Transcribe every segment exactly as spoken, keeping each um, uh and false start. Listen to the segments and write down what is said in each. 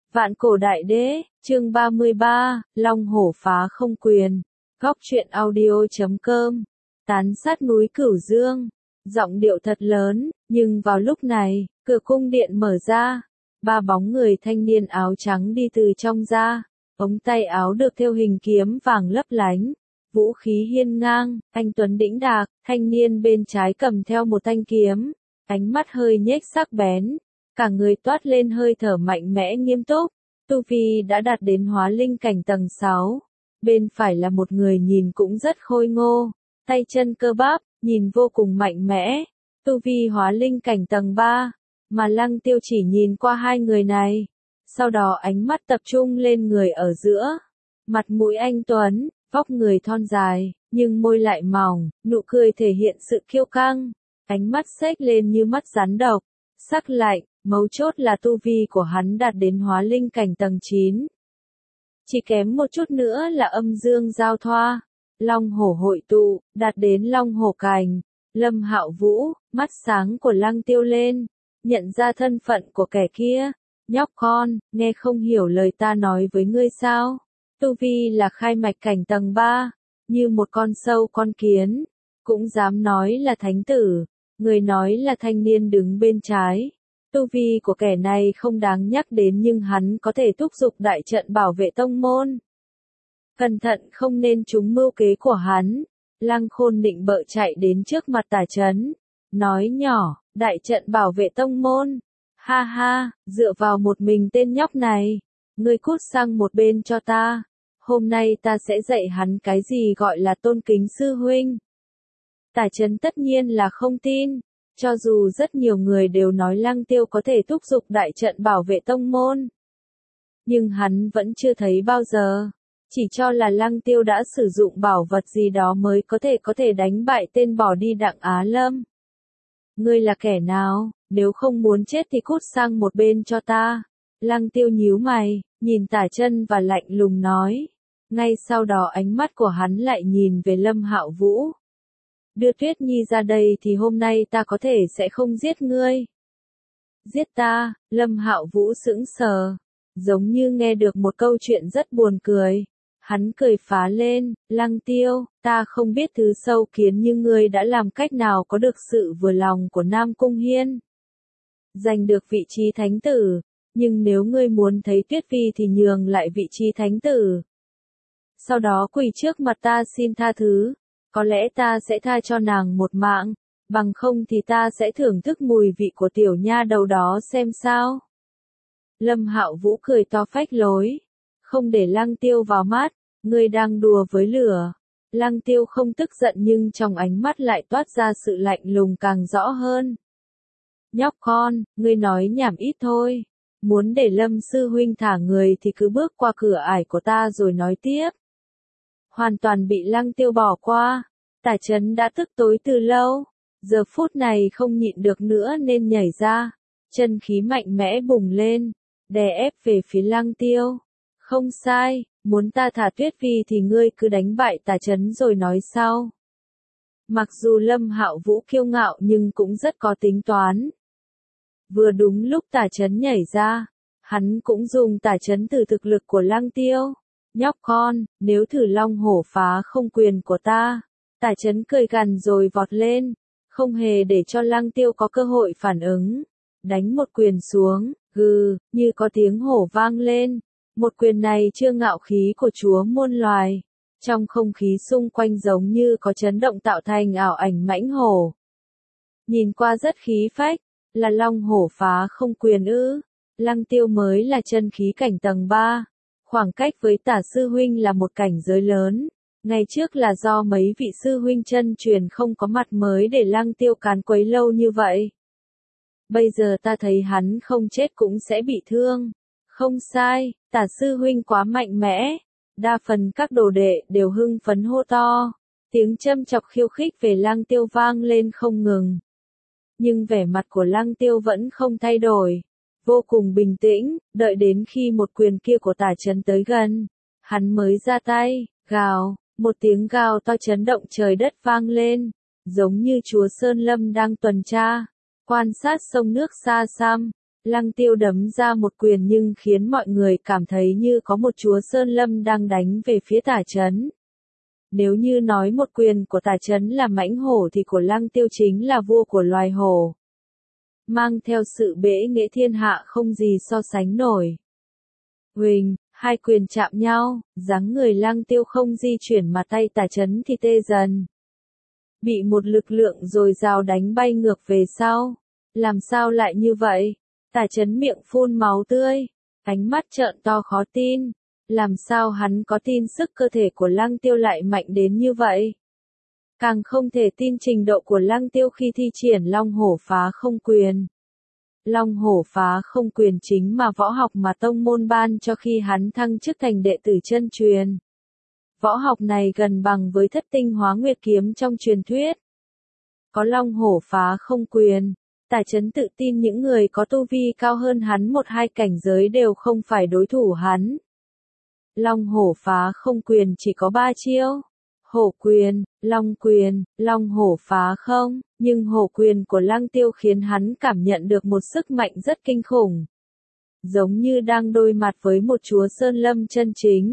Vạn cổ đại đế, chương ba mươi ba, Long hổ phá không quyền. Góc truyện audio chấm com. Tán sát núi Cửu Dương. Giọng điệu thật lớn, nhưng vào lúc này, cửa cung điện mở ra. Ba bóng người thanh niên áo trắng đi từ trong ra. Ống tay áo được thêu hình kiếm vàng lấp lánh. Vũ khí hiên ngang, anh tuấn đĩnh đạc, thanh niên bên trái cầm theo một thanh kiếm. Ánh mắt hơi nhếch sắc bén. Cả người toát lên hơi thở mạnh mẽ nghiêm túc, tu vi đã đạt đến hóa linh cảnh tầng sáu. Bên phải là một người nhìn cũng rất khôi ngô, tay chân cơ bắp, nhìn vô cùng mạnh mẽ, tu vi hóa linh cảnh tầng ba, mà Lăng Tiêu chỉ nhìn qua hai người này, sau đó ánh mắt tập trung lên người ở giữa. Mặt mũi anh tuấn, vóc người thon dài, nhưng môi lại mỏng, nụ cười thể hiện sự kiêu căng, ánh mắt xếch lên như mắt rắn độc, sắc lạnh. Mấu chốt là tu vi của hắn đạt đến hóa linh cảnh tầng chín. Chỉ kém một chút nữa là âm dương giao thoa, long hổ hội tụ, đạt đến long hổ cành. Lâm Hạo Vũ, mắt sáng của Lăng Tiêu lên, nhận ra thân phận của kẻ kia. Nhóc con, nghe không hiểu lời ta nói với ngươi sao? Tu vi là khai mạch cảnh tầng ba, như một con sâu con kiến, cũng dám nói là thánh tử. Người nói là thanh niên đứng bên trái. Tu vi của kẻ này không đáng nhắc đến nhưng hắn có thể thúc giục đại trận bảo vệ tông môn. Cẩn thận không nên trúng mưu kế của hắn. Lăng Khôn định bợ chạy đến trước mặt Tả Chấn, nói nhỏ, đại trận bảo vệ tông môn. Ha ha, dựa vào một mình tên nhóc này, ngươi cút sang một bên cho ta. Hôm nay ta sẽ dạy hắn cái gì gọi là tôn kính sư huynh. Tả Chấn tất nhiên là không tin. Cho dù rất nhiều người đều nói Lăng Tiêu có thể thúc giục đại trận bảo vệ tông môn, nhưng hắn vẫn chưa thấy bao giờ. Chỉ cho là Lăng Tiêu đã sử dụng bảo vật gì đó mới có thể có thể đánh bại tên bỏ đi Đặng Á Lâm. Ngươi là kẻ nào, nếu không muốn chết thì cút sang một bên cho ta. Lăng Tiêu nhíu mày, nhìn Tả Chân và lạnh lùng nói. Ngay sau đó ánh mắt của hắn lại nhìn về Lâm Hạo Vũ. Đưa Tuyết Nhi ra đây thì hôm nay ta có thể sẽ không giết ngươi. Giết ta, Lâm Hạo Vũ sững sờ, giống như nghe được một câu chuyện rất buồn cười. Hắn cười phá lên, Lăng Tiêu, ta không biết thứ sâu kiến như ngươi đã làm cách nào có được sự vừa lòng của Nam Cung Hiên. Giành được vị trí thánh tử, nhưng nếu ngươi muốn thấy Tuyết Phi thì nhường lại vị trí thánh tử. Sau đó quỳ trước mặt ta xin tha thứ. Có lẽ ta sẽ tha cho nàng một mạng, bằng không thì ta sẽ thưởng thức mùi vị của tiểu nha đầu đó xem sao. Lâm Hạo Vũ cười to phách lối, không để Lăng Tiêu vào mắt, ngươi đang đùa với lửa. Lăng Tiêu không tức giận nhưng trong ánh mắt lại toát ra sự lạnh lùng càng rõ hơn. Nhóc con, ngươi nói nhảm ít thôi, muốn để Lâm sư huynh thả người thì cứ bước qua cửa ải của ta rồi nói tiếp. Hoàn toàn bị Lăng Tiêu bỏ qua. Tả Chấn đã tức tối từ lâu, giờ phút này không nhịn được nữa nên nhảy ra, chân khí mạnh mẽ bùng lên, đè ép về phía Lăng Tiêu. Không sai, muốn ta thả Tuyết Phi thì ngươi cứ đánh bại Tả Chấn rồi nói sau. Mặc dù Lâm Hạo Vũ kiêu ngạo nhưng cũng rất có tính toán. Vừa đúng lúc Tả Chấn nhảy ra, hắn cũng dùng Tả Chấn từ thực lực của Lăng Tiêu. Nhóc con, nếu thử long hổ phá không quyền của ta. Tả Chấn cười gằn rồi vọt lên, không hề để cho Lăng Tiêu có cơ hội phản ứng. Đánh một quyền xuống, gừ, như có tiếng hổ vang lên. Một quyền này chưa ngạo khí của chúa muôn loài. Trong không khí xung quanh giống như có chấn động tạo thành ảo ảnh mãnh hổ. Nhìn qua rất khí phách, là long hổ phá không quyền ư. Lăng Tiêu mới là chân khí cảnh tầng ba. Khoảng cách với Tả sư huynh là một cảnh giới lớn. Ngày trước là do mấy vị sư huynh chân truyền không có mặt mới để Lăng Tiêu càn quấy lâu như vậy. Bây giờ ta thấy hắn không chết cũng sẽ bị thương. Không sai, Tả sư huynh quá mạnh mẽ. Đa phần các đồ đệ đều hưng phấn hô to. Tiếng châm chọc khiêu khích về Lăng Tiêu vang lên không ngừng. Nhưng vẻ mặt của Lăng Tiêu vẫn không thay đổi. Vô cùng bình tĩnh, đợi đến khi một quyền kia của Tả Chấn tới gần. Hắn mới ra tay, gào. Một tiếng gào to chấn động trời đất vang lên, giống như chúa Sơn Lâm đang tuần tra, quan sát sông nước xa xăm. Lăng Tiêu đấm ra một quyền nhưng khiến mọi người cảm thấy như có một chúa Sơn Lâm đang đánh về phía Tả Chấn. Nếu như nói một quyền của Tả Chấn là mãnh hổ thì của Lăng Tiêu chính là vua của loài hổ. Mang theo sự bẽ nghệ thiên hạ không gì so sánh nổi. Huỳnh, hai quyền chạm nhau, dáng người Lăng Tiêu không di chuyển mà tay Tả Chấn thì tê dần. Bị một lực lượng dồi dào đánh bay ngược về sau. Làm sao lại như vậy? Tả Chấn miệng phun máu tươi, ánh mắt trợn to khó tin. Làm sao hắn có tin sức cơ thể của Lăng Tiêu lại mạnh đến như vậy? Càng không thể tin trình độ của Lăng Tiêu khi thi triển Long Hổ Phá Không Quyền. Long Hổ Phá Không Quyền chính mà võ học mà tông môn ban cho khi hắn thăng chức thành đệ tử chân truyền. Võ học này gần bằng với Thất Tinh Hóa Nguyệt Kiếm trong truyền thuyết. Có Long Hổ Phá Không Quyền, Tả Chấn tự tin những người có tu vi cao hơn hắn một hai cảnh giới đều không phải đối thủ hắn. Long Hổ Phá Không Quyền chỉ có ba chiêu. Hổ quyền, Long quyền, Long hổ phá không, nhưng hổ quyền của Lăng Tiêu khiến hắn cảm nhận được một sức mạnh rất kinh khủng. Giống như đang đối mặt với một chúa Sơn Lâm chân chính.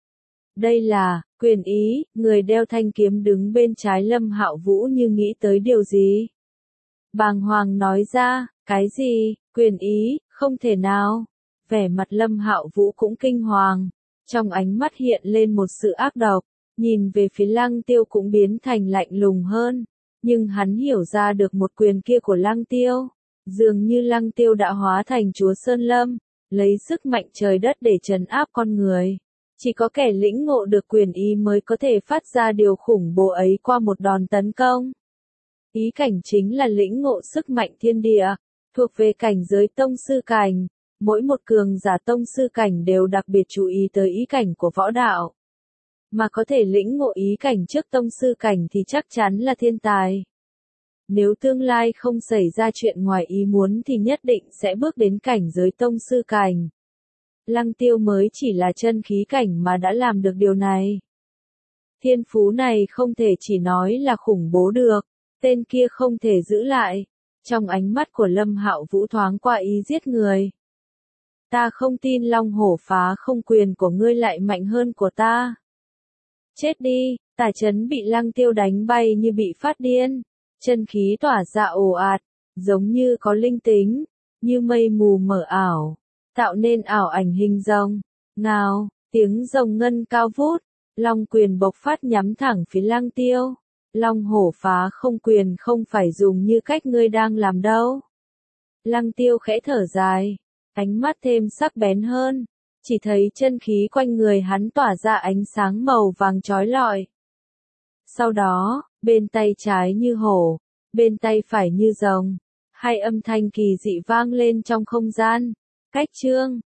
Đây là, quyền ý, người đeo thanh kiếm đứng bên trái Lâm Hạo Vũ như nghĩ tới điều gì. Bàng hoàng nói ra, cái gì, quyền ý, không thể nào. Vẻ mặt Lâm Hạo Vũ cũng kinh hoàng, trong ánh mắt hiện lên một sự ác độc. Nhìn về phía Lăng Tiêu cũng biến thành lạnh lùng hơn, nhưng hắn hiểu ra được một quyền kia của Lăng Tiêu, dường như Lăng Tiêu đã hóa thành chúa Sơn Lâm, lấy sức mạnh trời đất để trấn áp con người. Chỉ có kẻ lĩnh ngộ được quyền ý mới có thể phát ra điều khủng bố ấy qua một đòn tấn công. Ý cảnh chính là lĩnh ngộ sức mạnh thiên địa, thuộc về cảnh giới tông sư cảnh, mỗi một cường giả tông sư cảnh đều đặc biệt chú ý tới ý cảnh của võ đạo. Mà có thể lĩnh ngộ ý cảnh trước tông sư cảnh thì chắc chắn là thiên tài. Nếu tương lai không xảy ra chuyện ngoài ý muốn thì nhất định sẽ bước đến cảnh giới tông sư cảnh. Lăng Tiêu mới chỉ là chân khí cảnh mà đã làm được điều này. Thiên phú này không thể chỉ nói là khủng bố được, tên kia không thể giữ lại. Trong ánh mắt của Lâm Hạo Vũ thoáng qua ý giết người. Ta không tin Long Hổ Phá Không Quyền của ngươi lại mạnh hơn của ta. Chết đi, Tả Chấn bị Lăng Tiêu đánh bay như bị phát điên, chân khí tỏa ra ồ ạt, giống như có linh tính, như mây mù mờ ảo, tạo nên ảo ảnh hình rồng. Ngao, tiếng rồng ngân cao vút, Long quyền bộc phát nhắm thẳng phía Lăng Tiêu. Long Hổ Phá Không Quyền không phải dùng như cách ngươi đang làm đâu. Lăng Tiêu khẽ thở dài, ánh mắt thêm sắc bén hơn. Chỉ thấy chân khí quanh người hắn tỏa ra ánh sáng màu vàng chói lọi. Sau đó, bên tay trái như hổ, bên tay phải như rồng, hai âm thanh kỳ dị vang lên trong không gian. Cách chương,